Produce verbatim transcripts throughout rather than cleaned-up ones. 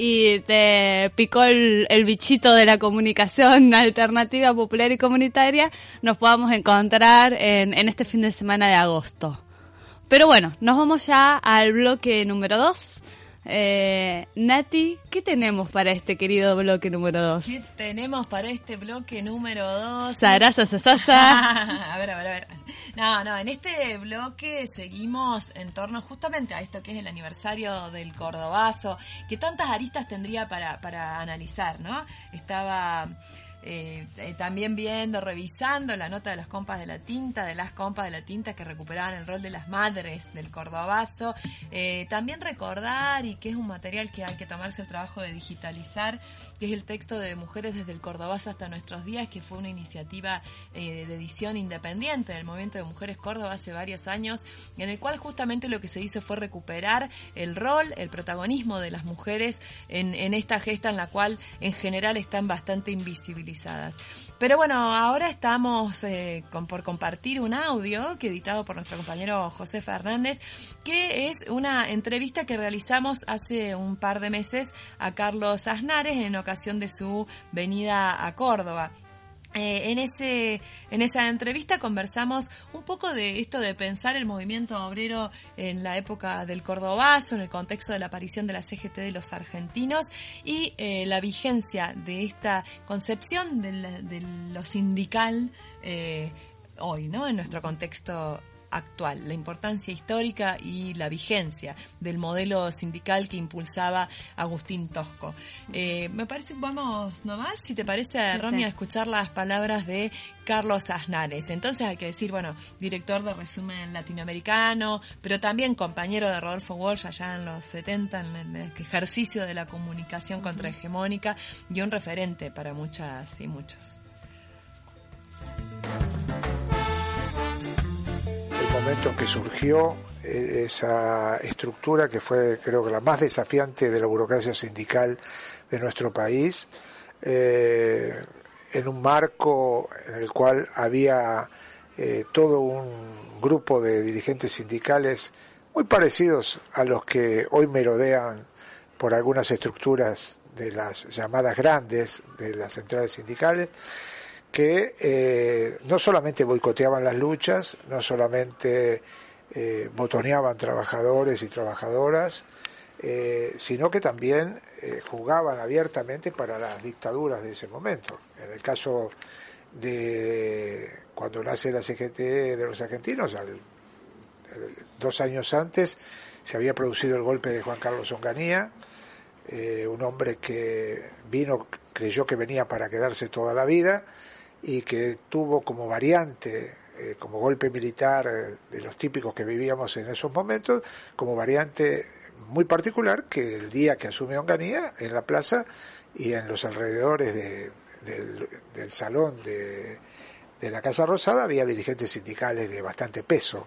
y te picó el, el bichito de la comunicación alternativa, popular y comunitaria, nos podamos encontrar en, en este fin de semana de agosto. Pero bueno, nos vamos ya al bloque número dos. Eh, Nati, ¿qué tenemos para este querido bloque número dos? ¿Qué tenemos para este bloque número dos? Sarasa, sasasa. A ver, a ver, a ver. No, no, en este bloque seguimos en torno justamente a esto que es el aniversario del Cordobazo, que tantas aristas tendría para, para analizar, ¿no? Estaba... Eh, eh, también viendo, revisando la nota de los compas de la tinta, de las compas de la tinta que recuperaban el rol de las madres del Cordobazo. Eh, también recordar, y que es un material que hay que tomarse el trabajo de digitalizar, que es el texto de Mujeres desde el Cordobazo hasta nuestros días, que fue una iniciativa eh, de edición independiente del Movimiento de Mujeres Córdoba hace varios años, en el cual justamente lo que se hizo fue recuperar el rol, el protagonismo de las mujeres en, en esta gesta en la cual en general están bastante invisibilizadas. Pero bueno, ahora estamos eh, con, por compartir un audio que editado por nuestro compañero José Fernández, que es una entrevista que realizamos hace un par de meses a Carlos Aznares en ocasión de su venida a Córdoba. Eh, en ese en esa entrevista conversamos un poco de esto de pensar el movimiento obrero en la época del Cordobazo, en el contexto de la aparición de la C G T de los argentinos y eh, la vigencia de esta concepción de, la, de lo sindical eh, hoy, ¿no? En nuestro contexto actual, la importancia histórica y la vigencia del modelo sindical que impulsaba Agustín Tosco. Eh, me parece, vamos nomás, si te parece, sí, Romy, sí. a escuchar las palabras de Carlos Aznares. Entonces hay que decir, bueno, director de Resumen Latinoamericano, pero también compañero de Rodolfo Walsh allá en los setenta, en el ejercicio de la comunicación contrahegemónica, y un referente para muchas y muchos. Momento en que surgió eh, esa estructura que fue, creo que la más desafiante de la burocracia sindical de nuestro país, eh, en un marco en el cual había eh, todo un grupo de dirigentes sindicales muy parecidos a los que hoy merodean por algunas estructuras de las llamadas grandes de las centrales sindicales, que eh, no solamente boicoteaban las luchas, no solamente eh, botoneaban trabajadores y trabajadoras, eh, sino que también eh, jugaban abiertamente para las dictaduras de ese momento. En el caso de cuando nace la C G T de los argentinos, al, el, dos años antes se había producido el golpe de Juan Carlos Onganía, eh, un hombre que vino, creyó que venía para quedarse toda la vida, y que tuvo como variante, eh, como golpe militar eh, de los típicos que vivíamos en esos momentos, como variante muy particular que el día que asume Onganía, en la plaza y en los alrededores de, del, del salón de, de la Casa Rosada había dirigentes sindicales de bastante peso.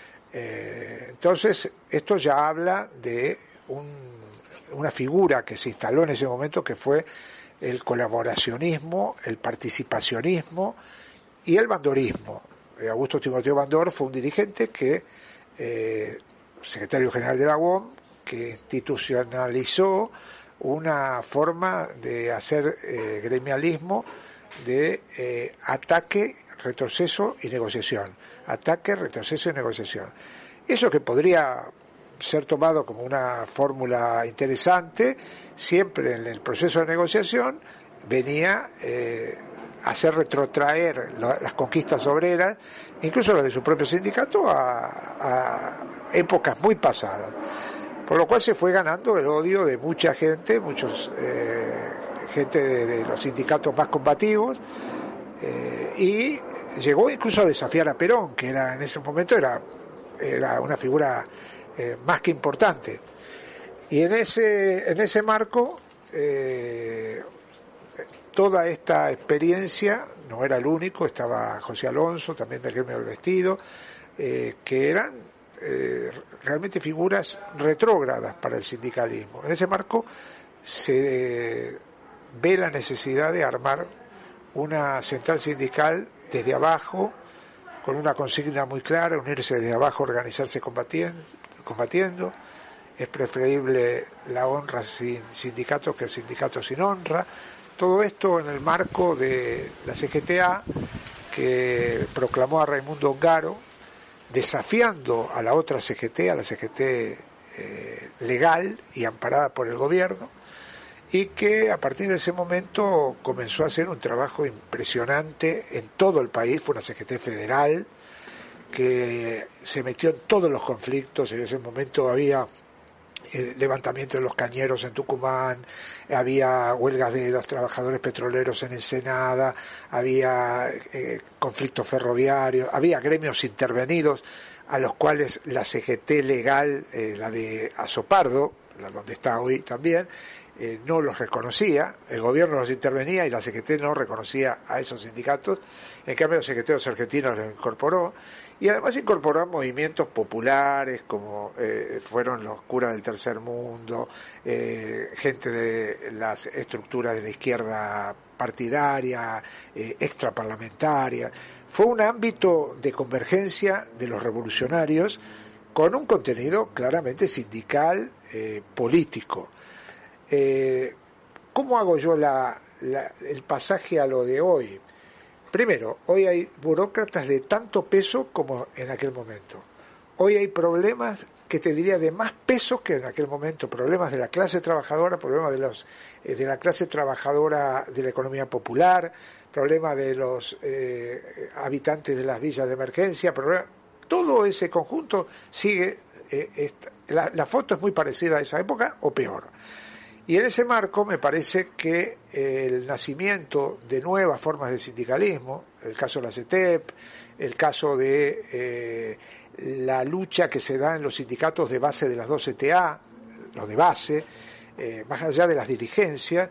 Eh, entonces, esto ya habla de un, una figura que se instaló en ese momento, que fue el colaboracionismo, el participacionismo y el bandorismo. Eh, Augusto Timoteo Bandor fue un dirigente que, eh, secretario general de la U O M, que institucionalizó una forma de hacer eh, gremialismo de eh, ataque, retroceso y negociación. Ataque, retroceso y negociación. Eso que podría ser tomado como una fórmula interesante, siempre en el proceso de negociación venía eh, a hacer retrotraer lo, las conquistas obreras, incluso las de su propio sindicato, a, a épocas muy pasadas. Por lo cual se fue ganando el odio de mucha gente, muchos eh, gente de, de los sindicatos más combativos, eh, y llegó incluso a desafiar a Perón, que era en ese momento era, era una figura Eh, más que importante. Y en ese en ese marco eh, toda esta experiencia, no era el único, estaba José Alonso, también del gremio del vestido, eh, que eran eh, realmente figuras retrógradas para el sindicalismo. En ese marco se eh, ve la necesidad de armar una central sindical desde abajo, con una consigna muy clara: unirse desde abajo, organizarse combatiendo, combatiendo es preferible la honra sin sindicatos que el sindicato sin honra. Todo esto en el marco de la C G T A, que proclamó a Raimundo Ongaro, desafiando a la otra C G T, a la C G T eh, legal y amparada por el gobierno, y que a partir de ese momento comenzó a hacer un trabajo impresionante en todo el país. Fue una C G T federal que se metió en todos los conflictos. En ese momento había el levantamiento de los cañeros en Tucumán, había huelgas de los trabajadores petroleros en Ensenada, había eh, conflictos ferroviarios, había gremios intervenidos a los cuales la C G T legal, eh, la de Azopardo, la donde está hoy también, eh, no los reconocía, el gobierno los intervenía y la C G T no reconocía a esos sindicatos. En cambio los secretarios argentinos los incorporó, y además incorporó movimientos populares como eh, fueron los curas del tercer mundo, eh, gente de las estructuras de la izquierda partidaria, eh, extraparlamentaria. Fue un ámbito de convergencia de los revolucionarios con un contenido claramente sindical, eh, político. Eh, ¿Cómo hago yo la, la, el pasaje a lo de hoy? Primero, hoy hay burócratas de tanto peso como en aquel momento. Hoy hay problemas que te diría de más peso que en aquel momento, problemas de la clase trabajadora, problemas de los eh, de la clase trabajadora de la economía popular, problemas de los eh, habitantes de las villas de emergencia, problemas, todo ese conjunto sigue, eh, esta, la, la foto es muy parecida a esa época o peor. Y en ese marco me parece que el nacimiento de nuevas formas de sindicalismo, el caso de la CETEP, el caso de eh, la lucha que se da en los sindicatos de base de las dos C T A, los de base, eh, más allá de las dirigencias,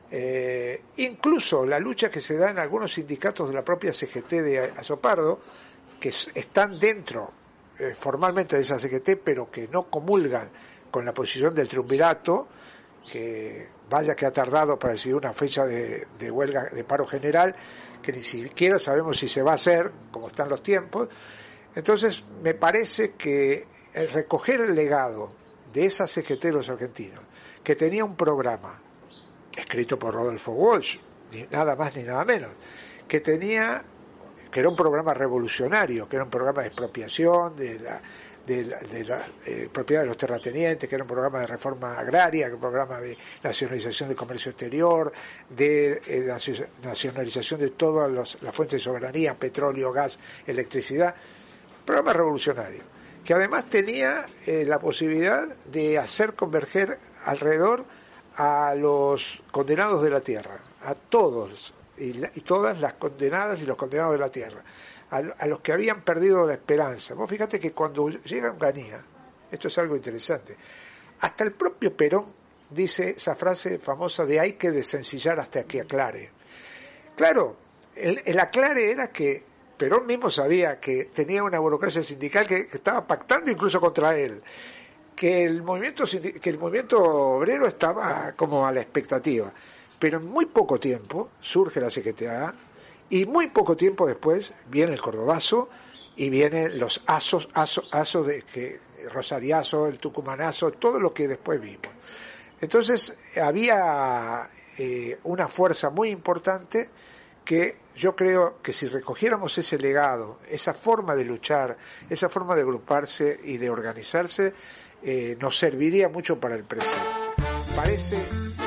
eh, incluso la lucha que se da en algunos sindicatos de la propia C G T de Azopardo, que están dentro eh, formalmente de esa C G T, pero que no comulgan con la posición del triunvirato, que vaya que ha tardado para decidir una fecha de, de huelga, de paro general, que ni siquiera sabemos si se va a hacer, como están los tiempos. Entonces, me parece que el recoger el legado de esa C G T de los argentinos, que tenía un programa escrito por Rodolfo Walsh, ni nada más ni nada menos, que tenía, que era un programa revolucionario, que era un programa de expropiación de la de la, de la eh, propiedad de los terratenientes, que era un programa de reforma agraria, que era un programa de nacionalización del comercio exterior, de eh, nacionalización de todas los, las fuentes de soberanía, petróleo, gas, electricidad, programa revolucionario, que además tenía eh, la posibilidad de hacer converger alrededor a los condenados de la tierra, a todos y, la, y todas las condenadas y los condenados de la tierra, a, a los que habían perdido la esperanza. Vos fíjate que cuando llega Onganía, esto es algo interesante, hasta el propio Perón dice esa frase famosa de hay que desencillar hasta que aclare. Claro, el, el aclare era que Perón mismo sabía que tenía una burocracia sindical que, que estaba pactando incluso contra él, que el movimiento que el movimiento obrero estaba como a la expectativa, pero en muy poco tiempo surge la C G T A y muy poco tiempo después viene el Cordobazo y vienen los asos, asos, asos de que Rosariazo, el Tucumanazo, todo lo que después vimos. Entonces había eh, una fuerza muy importante que yo creo que si recogiéramos ese legado, esa forma de luchar, esa forma de agruparse y de organizarse, eh, nos serviría mucho para el presente. Parece...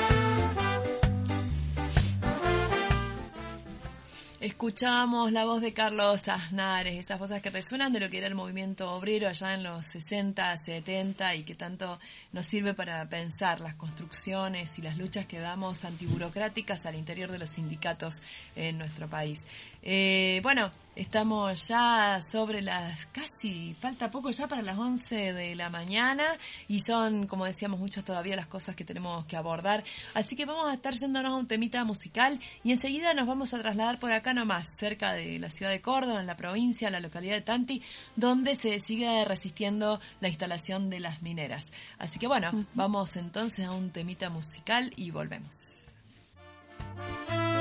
Escuchamos la voz de Carlos Aznares, esas voces que resuenan de lo que era el movimiento obrero allá en los sesenta, setenta y que tanto nos sirve para pensar las construcciones y las luchas que damos antiburocráticas al interior de los sindicatos en nuestro país. Eh, bueno, estamos ya sobre las casi, falta poco ya para las once de la mañana y son, como decíamos, muchas todavía las cosas que tenemos que abordar. Así que vamos a estar yéndonos a un temita musical y enseguida nos vamos a trasladar por acá nomás, cerca de la ciudad de Córdoba, en la provincia, en la localidad de Tanti, donde se sigue resistiendo la instalación de las mineras. Así que bueno, uh-huh. Vamos entonces a un temita musical y volvemos.